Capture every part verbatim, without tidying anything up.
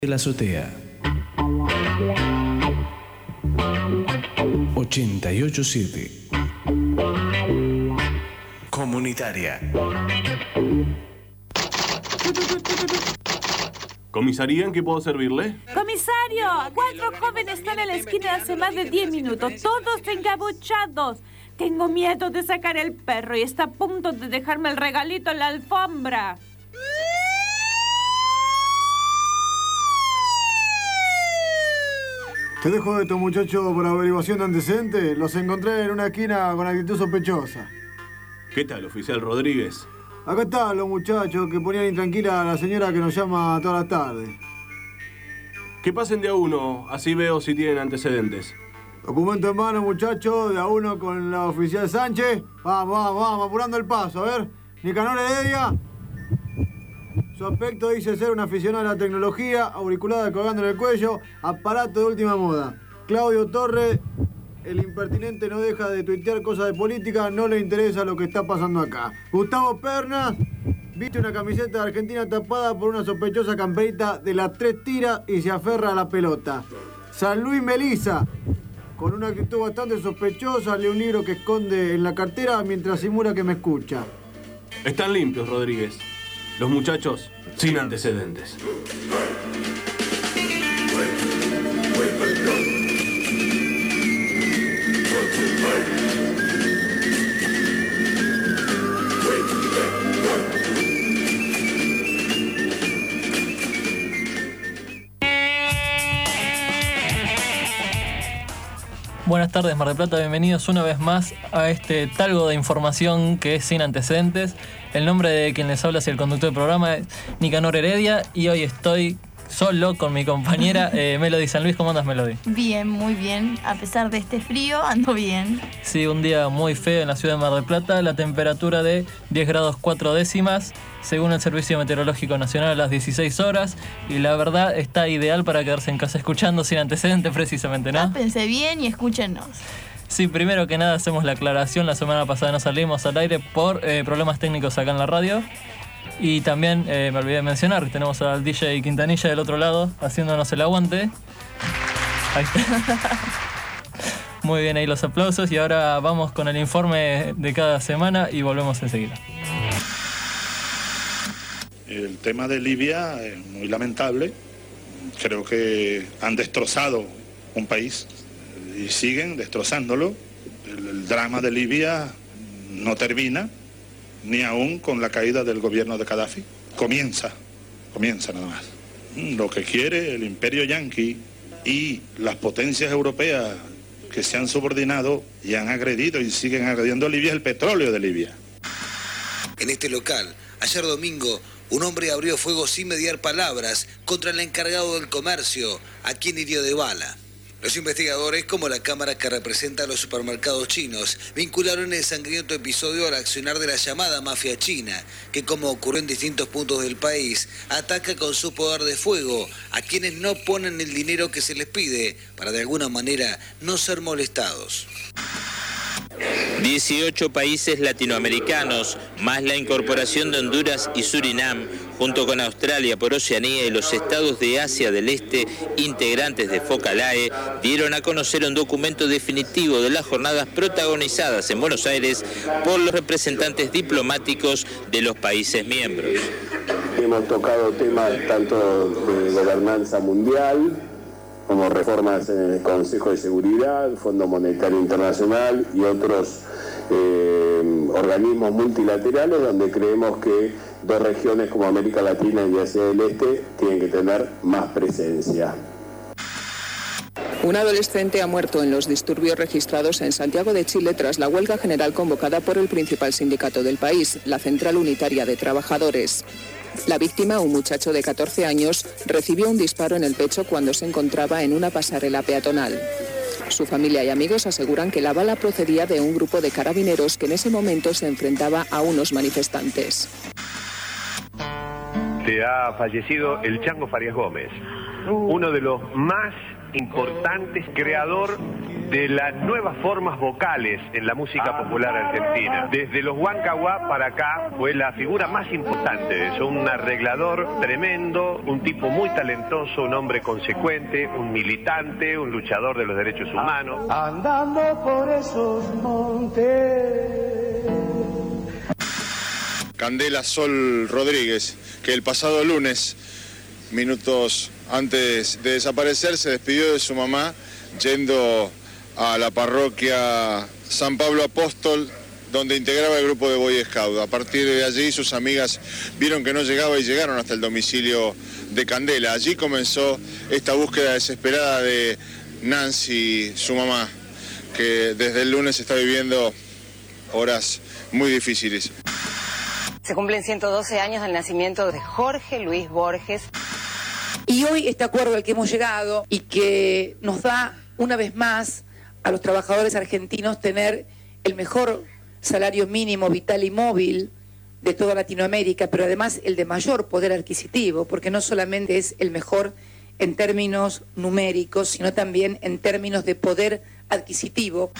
de la azotea. ochenta y ocho siete. Comunitaria. ¿Comisaría, en qué puedo servirle? ¡Comisario! Cuatro jóvenes están en la esquina hace más de diez minutos, todos encapuchados. Tengo miedo de sacar el perro y está a punto de dejarme el regalito en la alfombra. Te dejo de estos muchachos por averiguación de antecedentes. Los encontré en una esquina con actitud sospechosa. ¿Qué tal, oficial Rodríguez? Acá están los muchachos que ponían intranquila a la señora que nos llama toda la tarde. Que pasen de a uno, así veo si tienen antecedentes. Documento en mano, muchachos, de a uno con la oficial Sánchez. Vamos, vamos, vamos, apurando el paso. A ver, Nicanor Heredia. Su aspecto dice ser un aficionado a la tecnología, auriculada colgando en el cuello, aparato de última moda. Claudio Torres, el impertinente no deja de tuitear cosas de política, no le interesa lo que está pasando acá. Gustavo Pernas, viste una camiseta de Argentina tapada por una sospechosa camperita de las tres tiras y se aferra a la pelota. San Luis Melisa, con una actitud bastante sospechosa, lee un libro que esconde en la cartera mientras simula que me escucha. Están limpios, Rodríguez. Los muchachos sin antecedentes. Buenas tardes, Mar del Plata, bienvenidos una vez más a este talgo de información que es sin antecedentes. El nombre de quien les habla es el conductor del programa, es Nicanor Heredia, y hoy estoy solo con mi compañera eh, Melody San Luis. ¿Cómo andas, Melody? Bien, muy bien. A pesar de este frío, ando bien. Sí, un día muy feo en la ciudad de Mar del Plata, la temperatura de diez grados cuatro décimas, según el Servicio Meteorológico Nacional, a las dieciséis horas, y la verdad está ideal para quedarse en casa escuchando sin antecedentes precisamente, ¿no? Tápense bien y escúchenos. Sí, primero que nada hacemos la aclaración, la semana pasada no salimos al aire por eh, problemas técnicos acá en la radio. Y también eh, me olvidé de mencionar que tenemos al D J Quintanilla del otro lado haciéndonos el aguante. Ahí está. Muy bien, ahí los aplausos, y ahora vamos con el informe de cada semana y volvemos enseguida. El tema de Libia es muy lamentable. Creo que han destrozado un país y siguen destrozándolo. El, el drama de Libia no termina, ni aún con la caída del gobierno de Gaddafi. Comienza, comienza nada más. Lo que quiere el imperio yanqui y las potencias europeas que se han subordinado y han agredido y siguen agrediendo a Libia es el petróleo de Libia. En este local, ayer domingo, un hombre abrió fuego sin mediar palabras contra el encargado del comercio, a quien hirió de bala. Los investigadores, como la cámara que representa a los supermercados chinos, vincularon el sangriento episodio al accionar de la llamada mafia china, que, como ocurrió en distintos puntos del país, ataca con su poder de fuego a quienes no ponen el dinero que se les pide para de alguna manera no ser molestados. dieciocho países latinoamericanos, más la incorporación de Honduras y Surinam, junto con Australia por Oceanía y los estados de Asia del Este, integrantes de Focalae, dieron a conocer un documento definitivo de las jornadas protagonizadas en Buenos Aires por los representantes diplomáticos de los países miembros. Hemos tocado temas tanto de gobernanza mundial, como reformas en el Consejo de Seguridad, Fondo Monetario Internacional y otros eh, organismos multilaterales, donde creemos que dos regiones como América Latina y Asia del Este tienen que tener más presencia. Un adolescente ha muerto en los disturbios registrados en Santiago de Chile tras la huelga general convocada por el principal sindicato del país, la Central Unitaria de Trabajadores. La víctima, un muchacho de catorce años, recibió un disparo en el pecho cuando se encontraba en una pasarela peatonal. Su familia y amigos aseguran que la bala procedía de un grupo de carabineros que en ese momento se enfrentaba a unos manifestantes. Se ha fallecido el Chango Farias Gómez, uno de los más importantes, creador de las nuevas formas vocales en la música popular argentina. Desde los Huancahuá para acá fue la figura más importante de eso, un arreglador tremendo, un tipo muy talentoso, un hombre consecuente, un militante, un luchador de los derechos humanos. Andando por esos montes. Candela Sol Rodríguez, que el pasado lunes, minutos antes de desaparecer, se despidió de su mamá yendo a la parroquia San Pablo Apóstol, donde integraba el grupo de Boy Scout. A partir de allí sus amigas vieron que no llegaba y llegaron hasta el domicilio de Candela. Allí comenzó esta búsqueda desesperada de Nancy, su mamá, que desde el lunes está viviendo horas muy difíciles. Se cumplen ciento doce años del nacimiento de Jorge Luis Borges. Y hoy este acuerdo al que hemos llegado y que nos da una vez más a los trabajadores argentinos tener el mejor salario mínimo vital y móvil de toda Latinoamérica, pero además el de mayor poder adquisitivo, porque no solamente es el mejor en términos numéricos, sino también en términos de poder adquisitivo.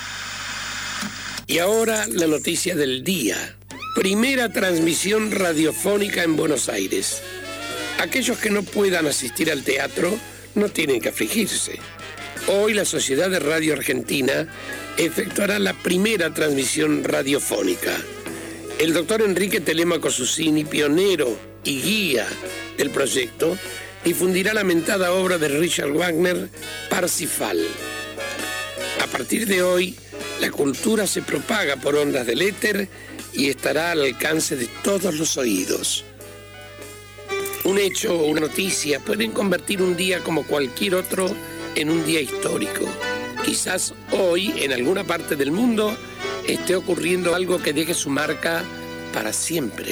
Y ahora la noticia del día. Primera transmisión radiofónica en Buenos Aires. Aquellos que no puedan asistir al teatro no tienen que afligirse. Hoy la Sociedad de Radio Argentina efectuará la primera transmisión radiofónica. El doctor Enrique Telemaco Susini, pionero y guía del proyecto, difundirá la mentada obra de Richard Wagner, Parsifal. A partir de hoy, la cultura se propaga por ondas del éter y estará al alcance de todos los oídos. Un hecho o una noticia pueden convertir un día como cualquier otro en un día histórico. Quizás hoy, en alguna parte del mundo, esté ocurriendo algo que deje su marca para siempre.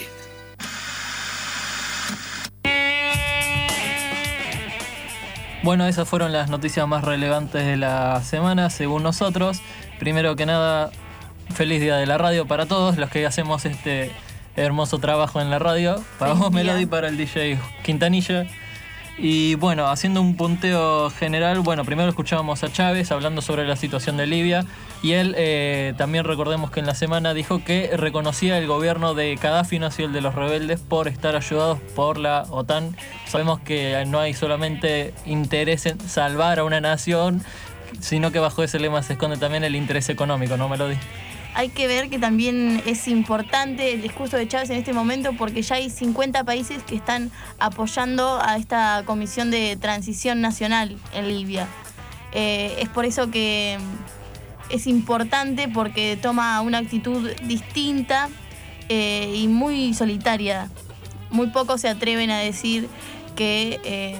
Bueno, esas fueron las noticias más relevantes de la semana, según nosotros. Primero que nada, feliz día de la radio para todos los que hacemos este hermoso trabajo en la radio. Para vos, Melody, para el D J Quintanilla. Y bueno, haciendo un punteo general, bueno, primero escuchábamos a Chávez hablando sobre la situación de Libia. Y él eh, también recordemos que en la semana dijo que reconocía el gobierno de Gaddafi, no así el de los rebeldes, por estar ayudados por la OTAN. Sabemos que no hay solamente interés en salvar a una nación, sino que bajo ese lema se esconde también el interés económico, ¿no, Melody? Hay que ver que también es importante el discurso de Chávez en este momento porque ya hay cincuenta países que están apoyando a esta comisión de transición nacional en Libia. Eh, es por eso que es importante porque toma una actitud distinta eh, y muy solitaria. Muy pocos se atreven a decir que eh,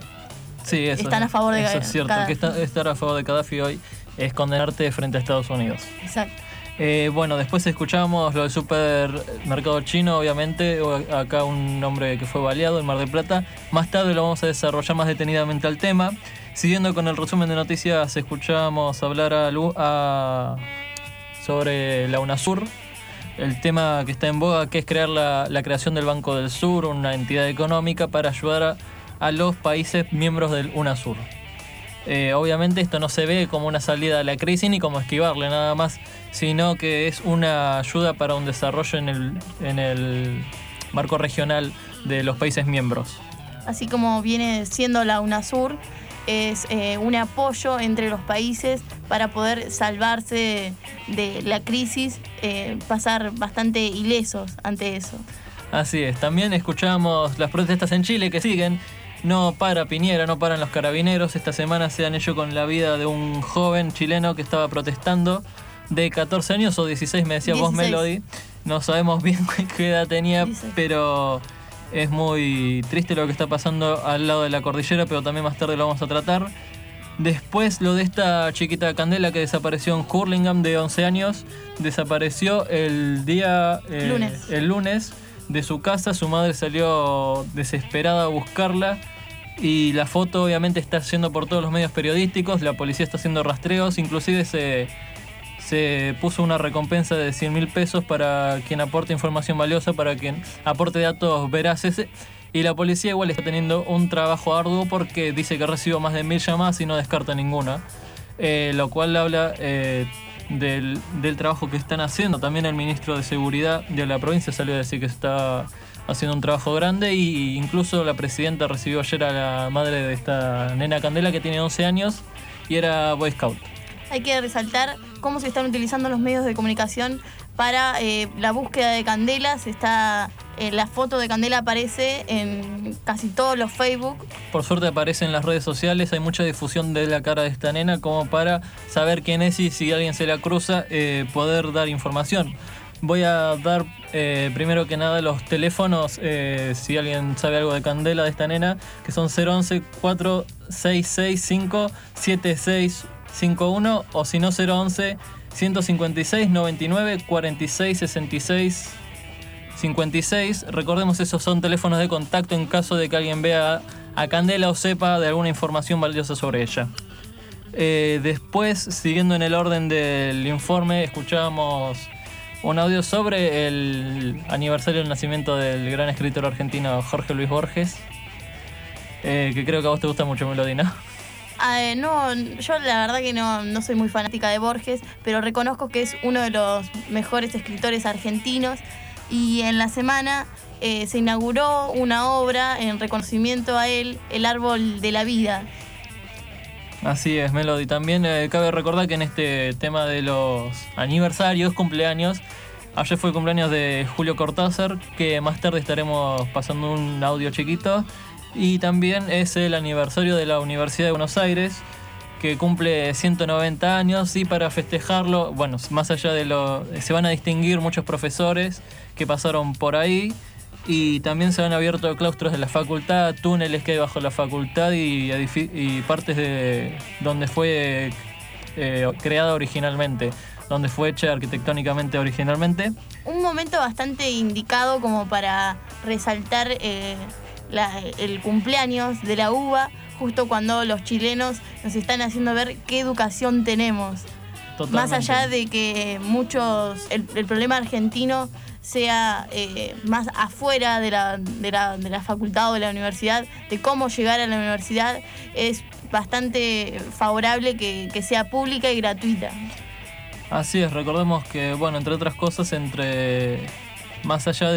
sí, eso, están a favor de Gaddafi. Gaddafi. Eso es cierto, que está, estar a favor de Gaddafi hoy es condenarte frente a Estados Unidos. Exacto. Eh, bueno, después escuchamos lo del supermercado chino, obviamente, acá un hombre que fue baleado en Mar del Plata. Más tarde lo vamos a desarrollar más detenidamente al tema. Siguiendo con el resumen de noticias, escuchamos hablar a, Lu, a sobre la UNASUR, el tema que está en boga, que es crear la, la creación del Banco del Sur, una entidad económica para ayudar a, a los países miembros del UNASUR. Eh, obviamente esto no se ve como una salida a la crisis ni como esquivarle nada más, sino que es una ayuda para un desarrollo en el, en el marco regional de los países miembros. Así como viene siendo la UNASUR, es eh, un apoyo entre los países para poder salvarse de la crisis, eh, pasar bastante ilesos ante eso. Así es, también escuchamos las protestas en Chile que siguen. No para Piñera, no paran los carabineros. Esta semana se han hecho con la vida de un joven chileno que estaba protestando de catorce años o dieciséis, me decía vos, Melody. No sabemos bien qué edad tenía, dieciséis. Pero es muy triste lo que está pasando al lado de la cordillera, pero también más tarde lo vamos a tratar. Después lo de esta chiquita Candela que desapareció en Hurlingham de once años. Desapareció el día... Eh, lunes. El lunes. De su casa, su madre salió desesperada a buscarla y la foto obviamente está yendo por todos los medios periodísticos, la policía está haciendo rastreos, inclusive se, se puso una recompensa de cien mil pesos para quien aporte información valiosa, para quien aporte datos veraces, y la policía igual está teniendo un trabajo arduo porque dice que recibió más de mil llamadas y no descarta ninguna. eh, lo cual habla eh, del, del trabajo que están haciendo. También el ministro de Seguridad de la provincia salió a decir que está haciendo un trabajo grande, y incluso la presidenta recibió ayer a la madre de esta nena Candela, que tiene once años y era Boy Scout. Hay que resaltar cómo se están utilizando los medios de comunicación para eh, la búsqueda de Candela. Se está, eh, la foto de Candela aparece en casi todos los Facebook. Por suerte aparece en las redes sociales, hay mucha difusión de la cara de esta nena como para saber quién es, y si alguien se la cruza, eh, poder dar información. Voy a dar eh, primero que nada los teléfonos, eh, si alguien sabe algo de Candela, de esta nena, que son cero once, cuatro seis seis cinco, siete seis cinco uno, o si no cero once, ciento cincuenta y seis, noventa y nueve, cuarenta y seis, sesenta y seis, cincuenta y seis. Recordemos, esos son teléfonos de contacto en caso de que alguien vea a Candela o sepa de alguna información valiosa sobre ella. Eh, después, siguiendo en el orden del informe, escuchábamos un audio sobre el aniversario del nacimiento del gran escritor argentino Jorge Luis Borges, eh, que creo que a vos te gusta mucho, Melodina. Eh, no, yo la verdad que no, no soy muy fanática de Borges, pero reconozco que es uno de los mejores escritores argentinos, y en la semana eh, se inauguró una obra en reconocimiento a él, El Árbol de la Vida. Así es, Melody. También eh, cabe recordar que en este tema de los aniversarios, cumpleaños, ayer fue el cumpleaños de Julio Cortázar, que más tarde estaremos pasando un audio chiquito. Y también es el aniversario de la Universidad de Buenos Aires, que cumple ciento noventa años, y para festejarlo, bueno, más allá de lo... se van a distinguir muchos profesores que pasaron por ahí, y también se han abierto claustros de la facultad, túneles que hay bajo la facultad, y, y partes de donde fue eh, creada originalmente, donde fue hecha arquitectónicamente originalmente. Un momento bastante indicado como para resaltar eh, la, el cumpleaños de la U B A, justo cuando los chilenos nos están haciendo ver qué educación tenemos. Totalmente. Más allá de que muchos, el, el problema argentino sea eh, más afuera de la, de, la, de la facultad o de la universidad, de cómo llegar a la universidad, es bastante favorable que, que sea pública y gratuita. Así es, recordemos que, bueno, entre otras cosas, entre más allá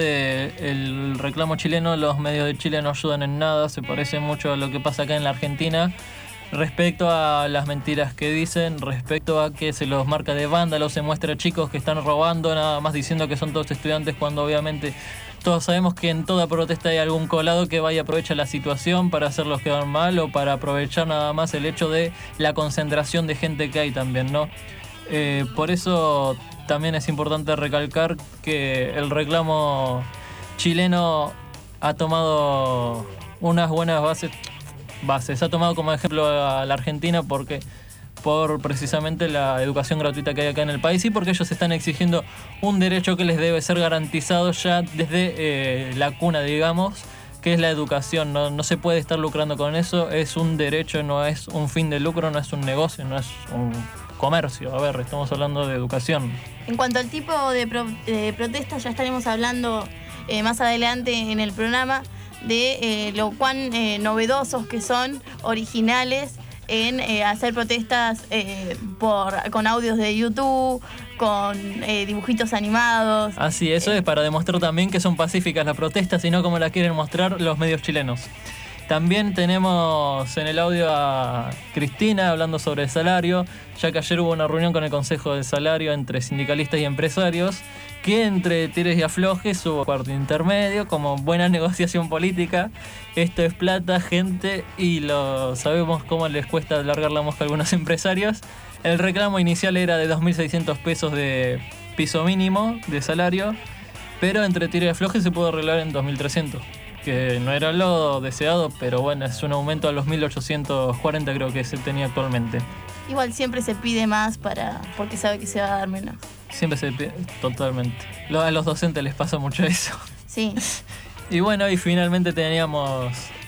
del reclamo chileno, los medios de Chile no ayudan en nada, se parece mucho a lo que pasa acá en la Argentina, respecto a las mentiras que dicen, respecto a que se los marca de vándalos, se muestra chicos que están robando, nada más diciendo que son todos estudiantes, cuando obviamente todos sabemos que en toda protesta hay algún colado que vaya a aprovechar la situación para hacerlos quedar mal, o para aprovechar nada más el hecho de la concentración de gente que hay también, ¿no? Eh, por eso también es importante recalcar que el reclamo chileno ha tomado unas buenas bases, bases. Ha tomado como ejemplo a la Argentina porque por precisamente la educación gratuita que hay acá en el país, y porque ellos están exigiendo un derecho que les debe ser garantizado ya desde eh, la cuna, digamos, que es la educación. No, no se puede estar lucrando con eso, es un derecho, no es un fin de lucro, no es un negocio, no es un comercio. A ver, estamos hablando de educación. En cuanto al tipo de, pro, de protestas, ya estaremos hablando eh, más adelante en el programa de eh, lo cuán eh, novedosos que son, originales en eh, hacer protestas eh, por, con audios de YouTube, con eh, dibujitos animados. Así, eso eh. es para demostrar también que son pacíficas las protestas y no como la quieren mostrar los medios chilenos. También tenemos en el audio a Cristina hablando sobre el salario, ya que ayer hubo una reunión con el Consejo de Salario entre sindicalistas y empresarios, que entre tires y aflojes hubo cuarto intermedio, como buena negociación política. Esto es plata, gente, y lo sabemos cómo les cuesta alargar la mosca a algunos empresarios. El reclamo inicial era de dos mil seiscientos pesos de piso mínimo de salario, pero entre tires y aflojes se pudo arreglar en dos mil trescientos. Que no era lo deseado, pero bueno, es un aumento a los mil ochocientos cuarenta creo que se tenía actualmente. Igual siempre se pide más para porque sabe que se va a dar menos. Siempre se pide, totalmente. A los docentes les pasa mucho eso. Sí. Y bueno, y finalmente teníamos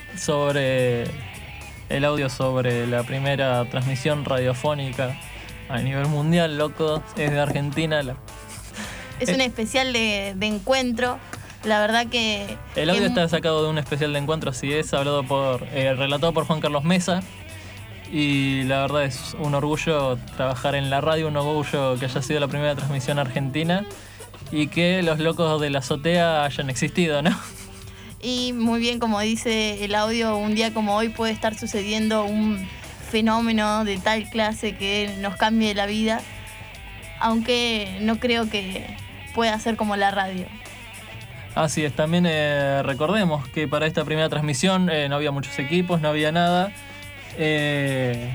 sobre el audio sobre la primera transmisión radiofónica a nivel mundial, loco, es de Argentina. La... Es un especial de, de encuentro. La verdad que... El audio que... está sacado de un especial de encuentro, así es, hablado por, eh, relatado por Juan Carlos Mesa. y la verdad es un orgullo trabajar en la radio, un orgullo que haya sido la primera transmisión argentina y que los locos de la azotea hayan existido, ¿no? Y muy bien, como dice el audio, un día como hoy puede estar sucediendo un fenómeno de tal clase que nos cambie la vida, aunque no creo que pueda ser como la radio. Así es, también eh, recordemos que para esta primera transmisión eh, no había muchos equipos, no había nada, eh,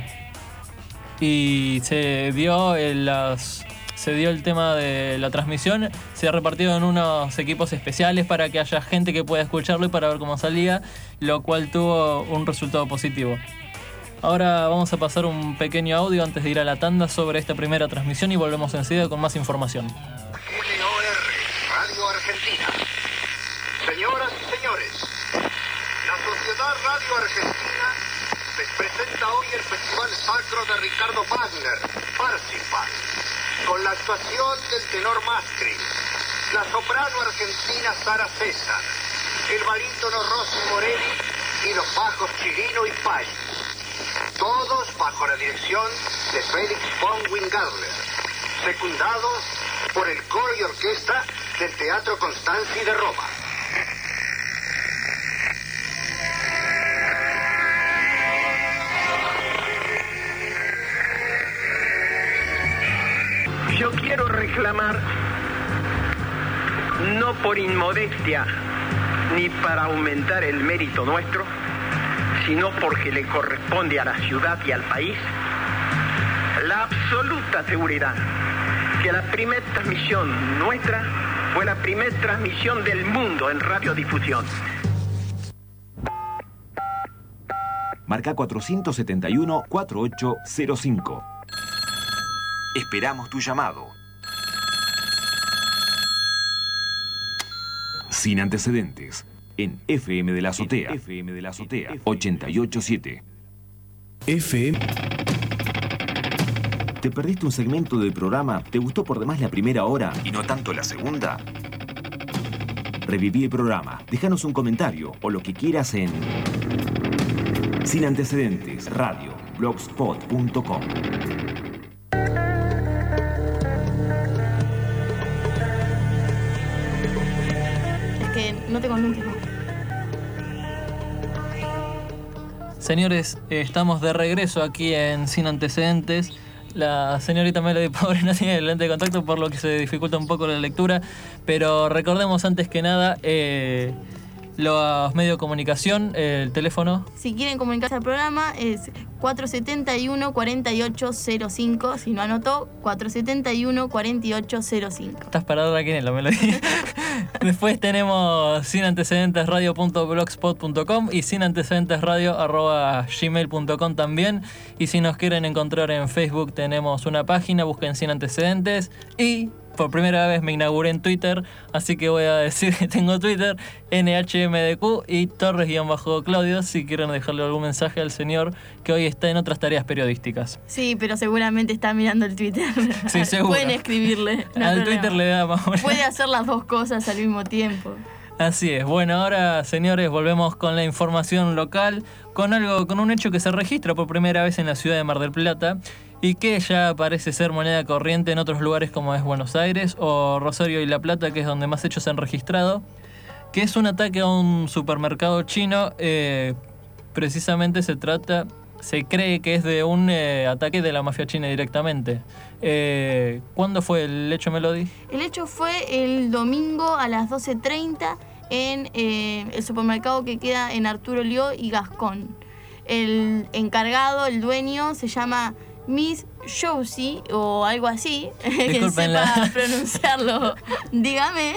y se dio el, las... Se dio el tema de la transmisión, se ha repartido en unos equipos especiales para que haya gente que pueda escucharlo y para ver cómo salía, lo cual tuvo un resultado positivo. Ahora vamos a pasar un pequeño audio antes de ir a la tanda sobre esta primera transmisión y volvemos enseguida con más información. N O R, Radio Argentina. Señoras y señores, la Sociedad Radio Argentina les presenta hoy el Festival Sacro de Ricardo Wagner, Parsifal, con la actuación del tenor Mastri, la soprano argentina Sara César, el barítono Rossi Morelli y los bajos Chirino y Pay. Todos bajo la dirección de Felix von Wingardner, secundados por el coro y orquesta del Teatro Constanzi de Roma. Yo quiero reclamar, no por inmodestia ni para aumentar el mérito nuestro, sino porque le corresponde a la ciudad y al país, la absoluta seguridad que la primera transmisión nuestra fue la primera transmisión del mundo en radiodifusión. Marca cuatro siete uno, cuatro ocho cero cinco. Esperamos tu llamado. Sin antecedentes, en F M de la Azotea, F M de la Azotea, ochenta y ocho punto siete. F M. ¿Te perdiste un segmento del programa? ¿Te gustó por demás la primera hora y no tanto la segunda? Reviví el programa, déjanos un comentario o lo que quieras en Sin Antecedentes Radio, blogspot punto com. No te convence. Señores, eh, estamos de regreso aquí en Sin Antecedentes. La señorita Melody Pobre no tiene el lente de contacto, por lo que se dificulta un poco la lectura. Pero recordemos antes que nada eh, los medios de comunicación, eh, el teléfono. Si quieren comunicarse al programa es cuatro siete uno, cuatro ocho cero cinco. Si no anotó, cuatro siete uno, cuatro ocho cero cinco. Estás parado aquí en la Melody. Después tenemos sin antecedentes radio punto blogspot punto com y sin antecedentes radio arroba gmail punto com también. Y si nos quieren encontrar en Facebook tenemos una página, busquen Sin Antecedentes. Y por primera vez me inauguré en Twitter, así que voy a decir que tengo Twitter, N H M D Q y Torres-Claudio, si quieren dejarle algún mensaje al señor que hoy está en otras tareas periodísticas. Sí, pero seguramente está mirando el Twitter. Sí, seguro. Pueden escribirle. No al problema. Twitter le da más. Puede hacer las dos cosas al mismo tiempo. Así es. Bueno, ahora, señores, volvemos con la información local, con algo, con un hecho que se registra por primera vez en la ciudad de Mar del Plata y que ya parece ser moneda corriente en otros lugares como es Buenos Aires o Rosario y La Plata, que es donde más hechos se han registrado, que es un ataque a un supermercado chino. Eh, precisamente se trata, se cree que es de un eh, ataque de la mafia china directamente. Eh, ¿Cuándo fue el hecho, Melody? El hecho fue el domingo a las doce treinta en eh, el supermercado que queda en Arturo Lió y Gascón. El encargado, el dueño, se llama Miss Josie o algo así. Quien sepa pronunciarlo, dígame.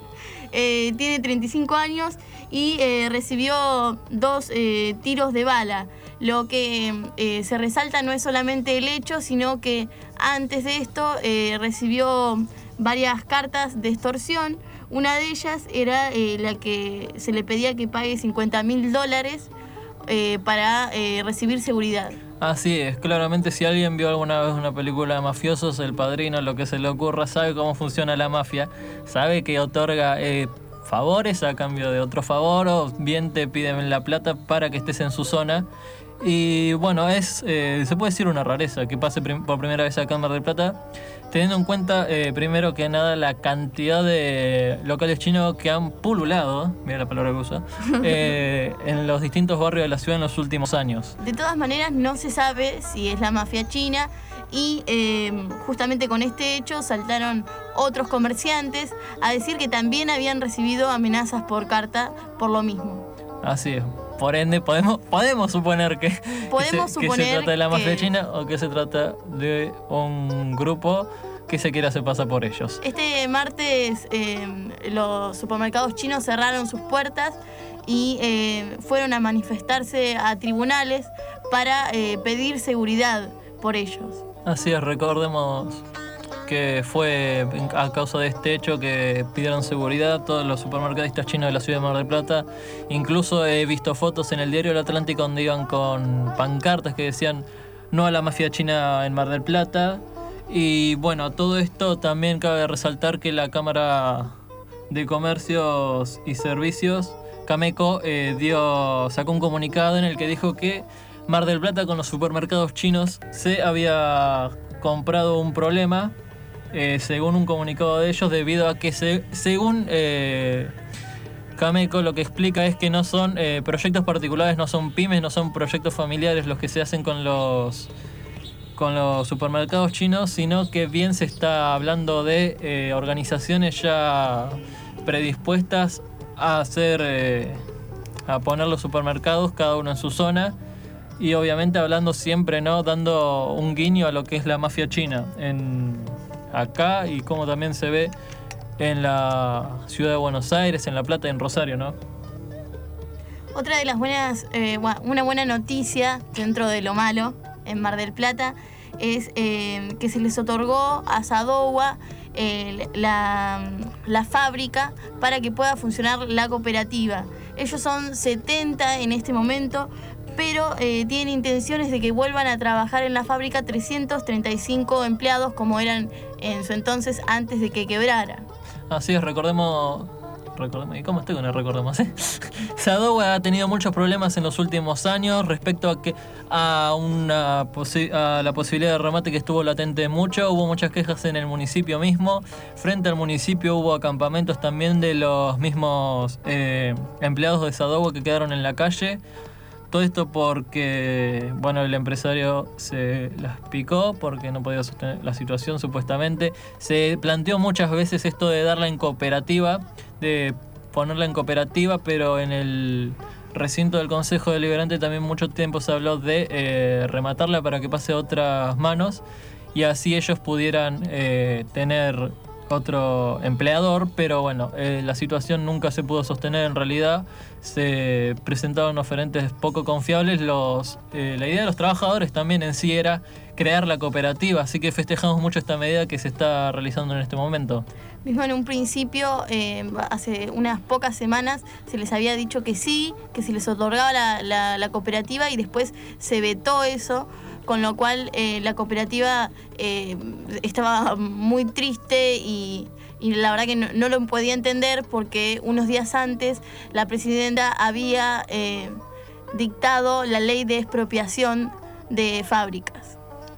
Eh, tiene treinta y cinco años y eh, recibió dos eh, tiros de bala. Lo que eh, se resalta no es solamente el hecho, sino que antes de esto eh, recibió varias cartas de extorsión. Una de ellas era eh, la que se le pedía que pague cincuenta mil dólares eh, para eh, recibir seguridad. Así es, claramente si alguien vio alguna vez una película de mafiosos, El Padrino, lo que se le ocurra, sabe cómo funciona la mafia, sabe que otorga eh, favores a cambio de otro favor o bien te piden la plata para que estés en su zona. Y bueno, es eh, se puede decir una rareza que pase prim- por primera vez acá en Mar del Plata, teniendo en cuenta, eh, primero que nada, la cantidad de locales chinos que han pululado, mira la palabra que usa, eh, en los distintos barrios de la ciudad en los últimos años. De todas maneras, no se sabe si es la mafia china y eh, justamente con este hecho saltaron otros comerciantes a decir que también habían recibido amenazas por carta por lo mismo. Así es. Por ende, podemos, podemos suponer que, podemos que, se, suponer que se trata de la mafia que... china o que se trata de un grupo que se quiere hacer pasar por ellos. Este martes eh, los supermercados chinos cerraron sus puertas y eh, fueron a manifestarse a tribunales para eh, pedir seguridad por ellos. Así es, recordemos que fue a causa de este hecho que pidieron seguridad todos los supermercadistas chinos de la ciudad de Mar del Plata. Incluso he visto fotos en el diario El Atlántico donde iban con pancartas que decían no a la mafia china en Mar del Plata. Y bueno, todo esto también cabe resaltar que la Cámara de Comercios y Servicios, Cameco, eh, dio, sacó un comunicado en el que dijo que Mar del Plata con los supermercados chinos se había comprado un problema, eh, según un comunicado de ellos, debido a que se, según eh, Cameco lo que explica es que no son eh, proyectos particulares, no son pymes, no son proyectos familiares los que se hacen con los con los supermercados chinos, sino que bien se está hablando de eh, organizaciones ya predispuestas a hacer eh, a poner los supermercados cada uno en su zona. Y obviamente hablando siempre, ¿no? Dando un guiño a lo que es la mafia china en acá y como también se ve en la ciudad de Buenos Aires, en La Plata y en Rosario, ¿no? Otra de las buenas, eh, una buena noticia dentro de lo malo en Mar del Plata es eh, que se les otorgó a Sadowa eh, la, la fábrica para que pueda funcionar la cooperativa. Ellos son setenta en este momento, pero eh, tienen intenciones de que vuelvan a trabajar en la fábrica trescientos treinta y cinco empleados como eran en su entonces antes de que quebrara. Así es, recordemos... recordemos ¿Y cómo estoy con el recordemos? Eh? Sadowa ha tenido muchos problemas en los últimos años respecto a que a, una posi- a la posibilidad de remate que estuvo latente mucho. Hubo muchas quejas en el municipio mismo. Frente al municipio hubo acampamentos también de los mismos eh, empleados de Sadowa que quedaron en la calle. Todo esto porque, bueno, el empresario se las picó porque no podía sostener la situación supuestamente. Se planteó muchas veces esto de darla en cooperativa, de ponerla en cooperativa, pero en el recinto del Consejo Deliberante también mucho tiempo se habló de eh, rematarla para que pase a otras manos y así ellos pudieran eh, tener otro empleador, pero bueno, eh, la situación nunca se pudo sostener en realidad. Se presentaban oferentes poco confiables. Los, eh, la idea de los trabajadores también en sí era crear la cooperativa, así que festejamos mucho esta medida que se está realizando en este momento. Mismo en un principio, eh, hace unas pocas semanas, se les había dicho que sí, que se les otorgaba la, la, la cooperativa y después se vetó eso, con lo cual eh, la cooperativa eh, estaba muy triste y, y la verdad que no, no lo podía entender porque unos días antes la presidenta había eh, dictado la ley de expropiación de fábricas.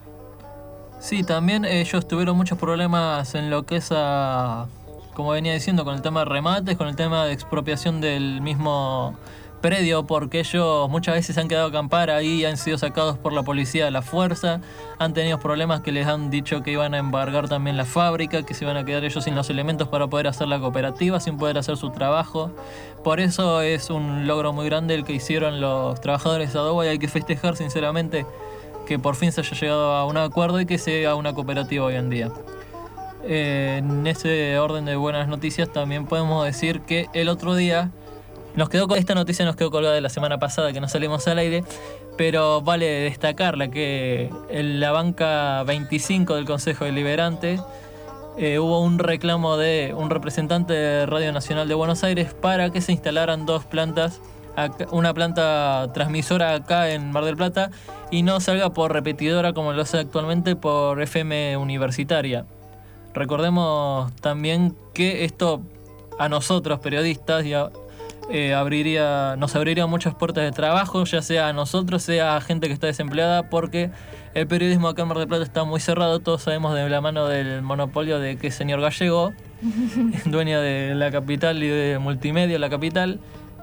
Sí, también ellos tuvieron muchos problemas en lo que es a, como venía diciendo, con el tema de remates, con el tema de expropiación del mismo predio, porque ellos muchas veces han quedado a acampar ahí, han sido sacados por la policía de la fuerza, han tenido problemas que les han dicho que iban a embargar también la fábrica, que se iban a quedar ellos sin los elementos para poder hacer la cooperativa, sin poder hacer su trabajo. Por eso es un logro muy grande el que hicieron los trabajadores de Sadowa y hay que festejar sinceramente que por fin se haya llegado a un acuerdo y que sea una cooperativa hoy en día. Eh, en ese orden de buenas noticias también podemos decir que el otro día nos quedó con esta noticia, nos quedó colgada de la semana pasada que no salimos al aire, pero vale destacarla que en la banca veinticinco del Consejo Deliberante eh, hubo un reclamo de un representante de Radio Nacional de Buenos Aires para que se instalaran dos plantas, acá, una planta transmisora acá en Mar del Plata y no salga por repetidora como lo hace actualmente por F M universitaria. Recordemos también que esto a nosotros periodistas y a, eh, abriría, nos abriría muchas puertas de trabajo, ya sea a nosotros, sea a gente que está desempleada, porque el periodismo acá en Mar del Plata está muy cerrado. Todos sabemos de la mano del monopolio de que señor Gallego, dueño de La Capital y de Multimedia La Capital.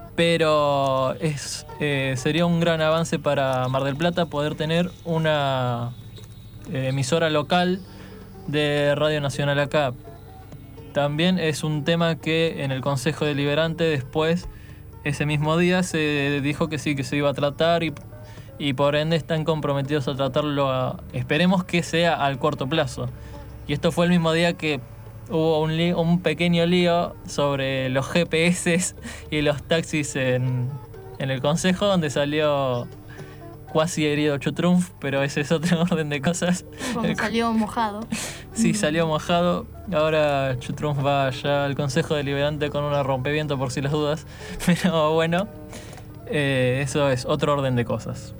Pero es, eh, sería un gran avance para Mar del Plata poder tener una eh, emisora local de Radio Nacional acá. También es un tema que en el Consejo Deliberante después, ese mismo día, se dijo que sí, que se iba a tratar y, y por ende están comprometidos a tratarlo, a, esperemos que sea al corto plazo. Y esto fue el mismo día que hubo un, lío, un pequeño lío sobre los G P S y los taxis en, en el Consejo, donde salió cuasi herido Chutrumf, pero ese es otro orden de cosas. Como salió mojado. Sí, salió mojado. Ahora Chutrumf va allá al Consejo Deliberante con una rompeviento por si las dudas. Pero bueno, eh, eso es otro orden de cosas.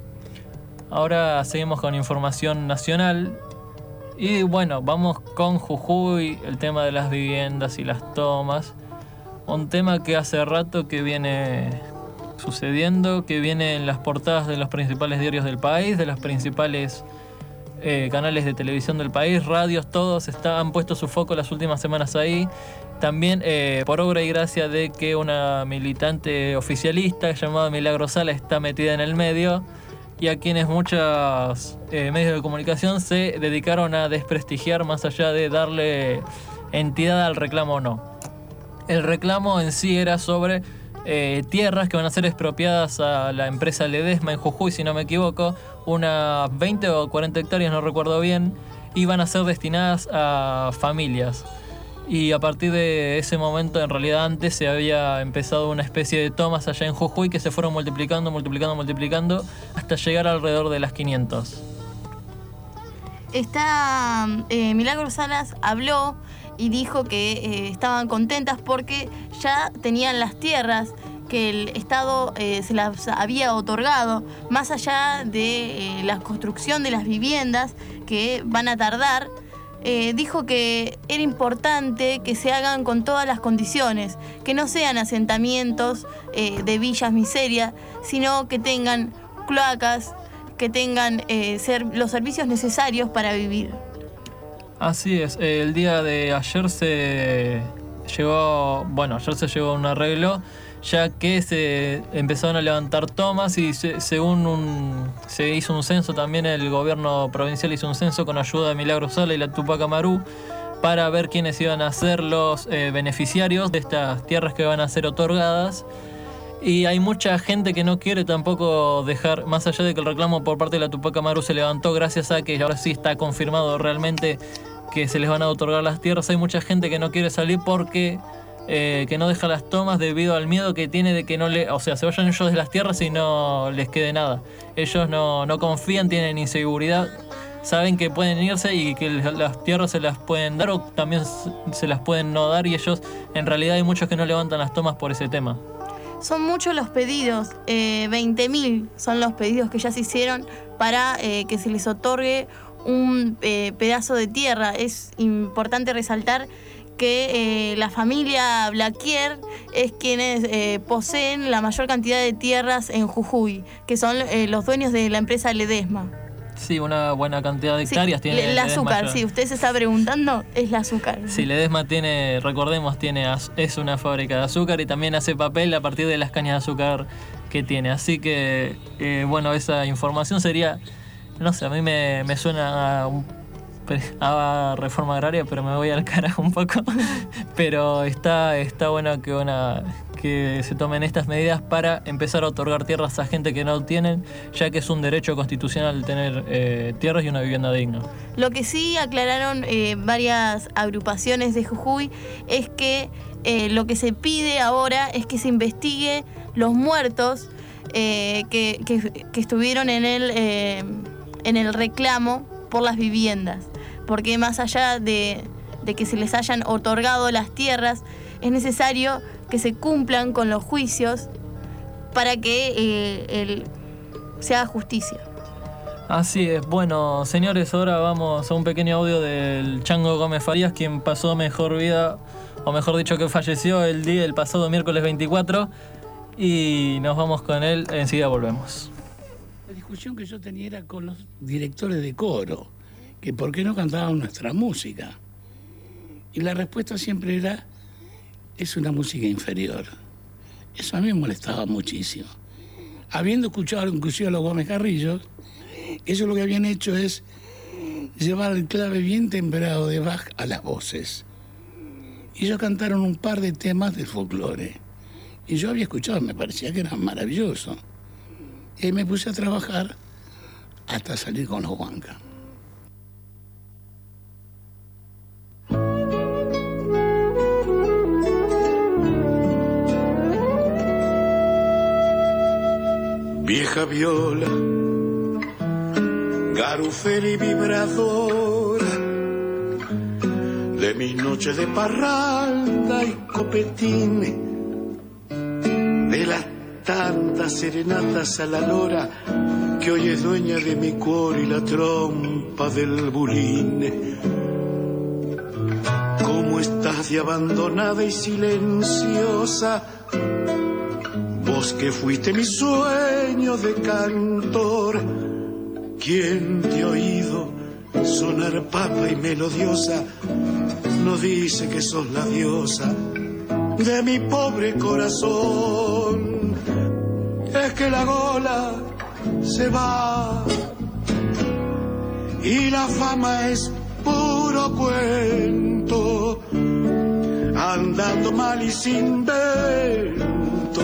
Ahora seguimos con información nacional. Y bueno, vamos con Jujuy, el tema de las viviendas y las tomas. Un tema que hace rato que viene sucediendo, que viene en las portadas de los principales diarios del país, de los principales eh, canales de televisión del país, radios, todos está, han puesto su foco las últimas semanas ahí. También eh, por obra y gracia de que una militante oficialista llamada Milagro Sala está metida en el medio, y a quienes muchos eh, medios de comunicación se dedicaron a desprestigiar más allá de darle entidad al reclamo o no. El reclamo en sí era sobre eh, tierras que van a ser expropiadas a la empresa Ledesma en Jujuy, si no me equivoco, unas veinte o cuarenta hectáreas, no recuerdo bien, y van a ser destinadas a familias. Y a partir de ese momento, en realidad antes se había empezado una especie de tomas allá en Jujuy que se fueron multiplicando, multiplicando, multiplicando hasta llegar alrededor de las quinientas. Está eh, Milagro Salas habló y dijo que eh, estaban contentas porque ya tenían las tierras que el Estado eh, se las había otorgado, más allá de eh, la construcción de las viviendas que van a tardar. Eh, dijo que era importante que se hagan con todas las condiciones, que no sean asentamientos eh, de villas miseria, sino que tengan cloacas, que tengan eh, ser, los servicios necesarios para vivir. Así es, el día de ayer se llegó, bueno, ayer se llegó a un arreglo, ya que se empezaron a levantar tomas y se, según un, se hizo un censo, también el gobierno provincial hizo un censo con ayuda de Milagro Sala y la Tupac Amaru para ver quiénes iban a ser los eh, beneficiarios de estas tierras que van a ser otorgadas. Y hay mucha gente que no quiere tampoco dejar, más allá de que el reclamo por parte de la Tupac Amaru se levantó gracias a que ahora sí está confirmado realmente que se les van a otorgar las tierras, hay mucha gente que no quiere salir porque Eh, que no deja las tomas debido al miedo que tiene de que no le, o sea, se vayan ellos de las tierras y no les quede nada. Ellos no, no confían, tienen inseguridad, saben que pueden irse y que las tierras se las pueden dar o también se las pueden no dar, y ellos, en realidad hay muchos que no levantan las tomas por ese tema. Son muchos los pedidos, eh, veinte mil son los pedidos que ya se hicieron para eh, que se les otorgue un eh, pedazo de tierra. Es importante resaltar que eh, la familia Blaquier es quienes eh, poseen la mayor cantidad de tierras en Jujuy, que son eh, los dueños de la empresa Ledesma. Sí, una buena cantidad de hectáreas sí, tiene el azúcar, ya. Sí, usted se está preguntando, es el azúcar. Sí, Ledesma tiene, recordemos, tiene es una fábrica de azúcar y también hace papel a partir de las cañas de azúcar que tiene. Así que, eh, bueno, esa información sería, no sé, a mí me, me suena a un a reforma agraria, pero me voy al carajo un poco. Pero está, está bueno que, una, que se tomen estas medidas para empezar a otorgar tierras a gente que no tienen, ya que es un derecho constitucional tener eh, tierras y una vivienda digna. Lo que sí aclararon eh, varias agrupaciones de Jujuy es que eh, lo que se pide ahora es que se investigue los muertos eh, que, que, que estuvieron en el, eh, en el reclamo por las viviendas, porque más allá de, de que se les hayan otorgado las tierras, es necesario que se cumplan con los juicios para que eh, el, se haga justicia. Así es. Bueno, señores, ahora vamos a un pequeño audio del Chango Gómez Farías, quien pasó mejor vida, o mejor dicho que falleció el día el pasado miércoles veinticuatro, y nos vamos con él, enseguida volvemos. La discusión que yo tenía era con los directores de coro, que por qué no cantaban nuestra música. Y la respuesta siempre era, es una música inferior. Eso a mí me molestaba muchísimo. Habiendo escuchado inclusive a los Gómez Carrillos, ellos lo que habían hecho es llevar el clave bien temperado de Bach a las voces. Y ellos cantaron un par de temas del folclore. Y yo había escuchado, me parecía que eran maravillosos. Y ahí me puse a trabajar hasta salir con los Huancas. Vieja viola, garufera y vibradora, de mis noches de parranda y copetín, de las tantas serenatas a la lora, que hoy es dueña de mi cuore y la trompa del bulín. ¿Cómo estás de abandonada y silenciosa? Vos que fuiste mi sueño de cantor, ¿quién te ha oído sonar papa y melodiosa? No dice que sos la diosa de mi pobre corazón. Es que la gola se va y la fama es puro cuento, andando mal y sin vento.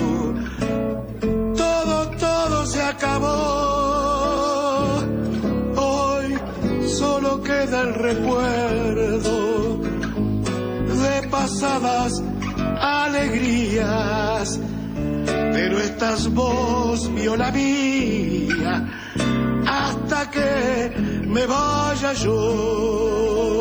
Todo, todo se acabó. Hoy solo queda el recuerdo de pasadas alegrías. Pero estás vos, viola mía, hasta que me vaya yo.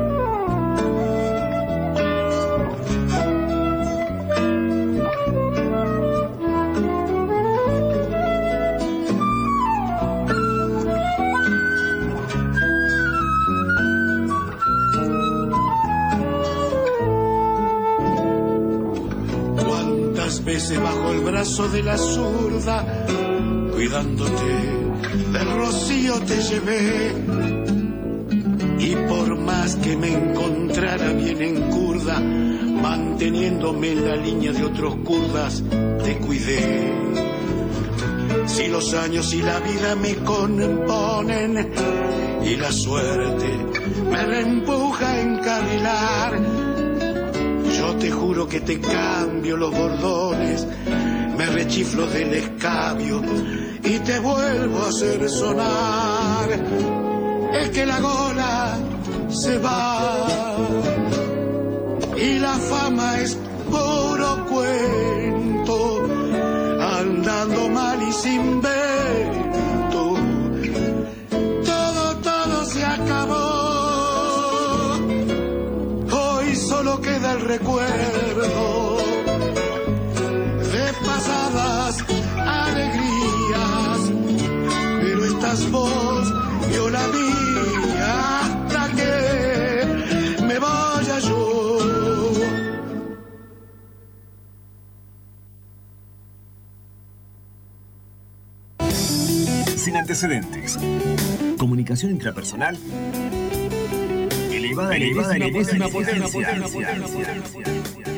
Veces bajo el brazo de la zurda, cuidándote del rocío te llevé, y por más que me encontrara bien en curda, manteniéndome en la línea de otros kurdas, te cuidé. Si los años y la vida me componen y la suerte me reempuja a encarrilar, yo te juro que te cambio los bordones, me rechiflo del escabio y te vuelvo a hacer sonar. Es que la gola se va y la fama es puro cuento, andando mal y sin vento. Todo, todo se acabó. Solo queda el recuerdo de pasadas alegrías, pero estás vos, yo la mía, hasta que me vaya yo. Sin antecedentes. Comunicación intrapersonal elevada, elevada, elevada, potencia.